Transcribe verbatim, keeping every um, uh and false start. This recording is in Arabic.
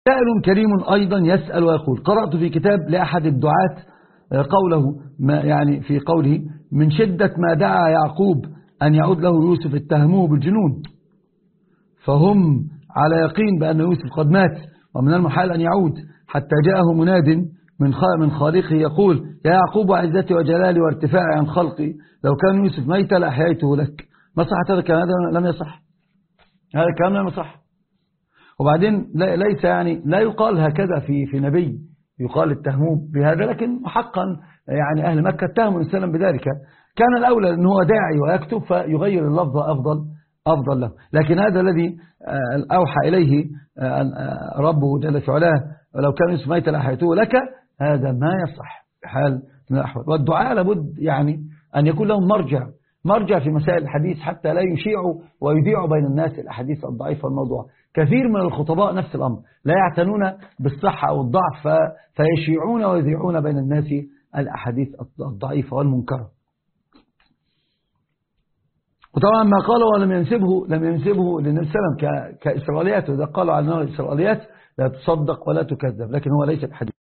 سائل كريم أيضا يسأل ويقول: قرأت في كتاب لأحد الدعاة قوله ما يعني في قوله: من شدة ما دعا يعقوب أن يعود له يوسف اتهموه بالجنون، فهم على يقين بأن يوسف قد مات ومن المحال أن يعود، حتى جاءه مناد من من خالقه يقول: يا يعقوب وعزتي وجلالي وارتفاعي عن خلقي لو كان يوسف ميتا لأحييته لك. ما صحة هذا الكلام؟ هذا لم يصح، هذا الكلام لم يصح. وبعدين ليس يعني لا يقال هكذا في في نبي يقال اتهموه بهذا، لكن حقا يعني أهل مكة اتهموا إنسانا بذلك، كان الأولى أنه هو داعي ويكتب فيغير اللفظ أفضل أفضل له. لكن هذا الذي أوحى إليه ربه جل في علاه: ولو كان يوسف ميتا لأحييته لك، هذا ما يصح بحال من الأحوال. والدعاء لابد يعني أن يكون لهم مرجع مرجع في مسائل الحديث، حتى لا يشيعوا ويذيعوا بين الناس الأحاديث الضعيفة والموضوع. كثير من الخطباء نفس الأمر، لا يعتنون بالصحة أو الضعف فيشيعون ويذيعون بين الناس الأحاديث الضعيفة والمنكرة. وطبعا ما قالوا ولم ينسبه لم ينسبه للنبي صلى الله عليه وسلم كإسرائيليات، وإذا قالوا عنه إسرائيليات لا تصدق ولا تكذب، لكن هو ليس بحديث.